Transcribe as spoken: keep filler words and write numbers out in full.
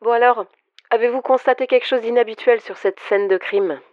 Bon alors, avez-vous constaté quelque chose d'inhabituel sur cette scène de crime?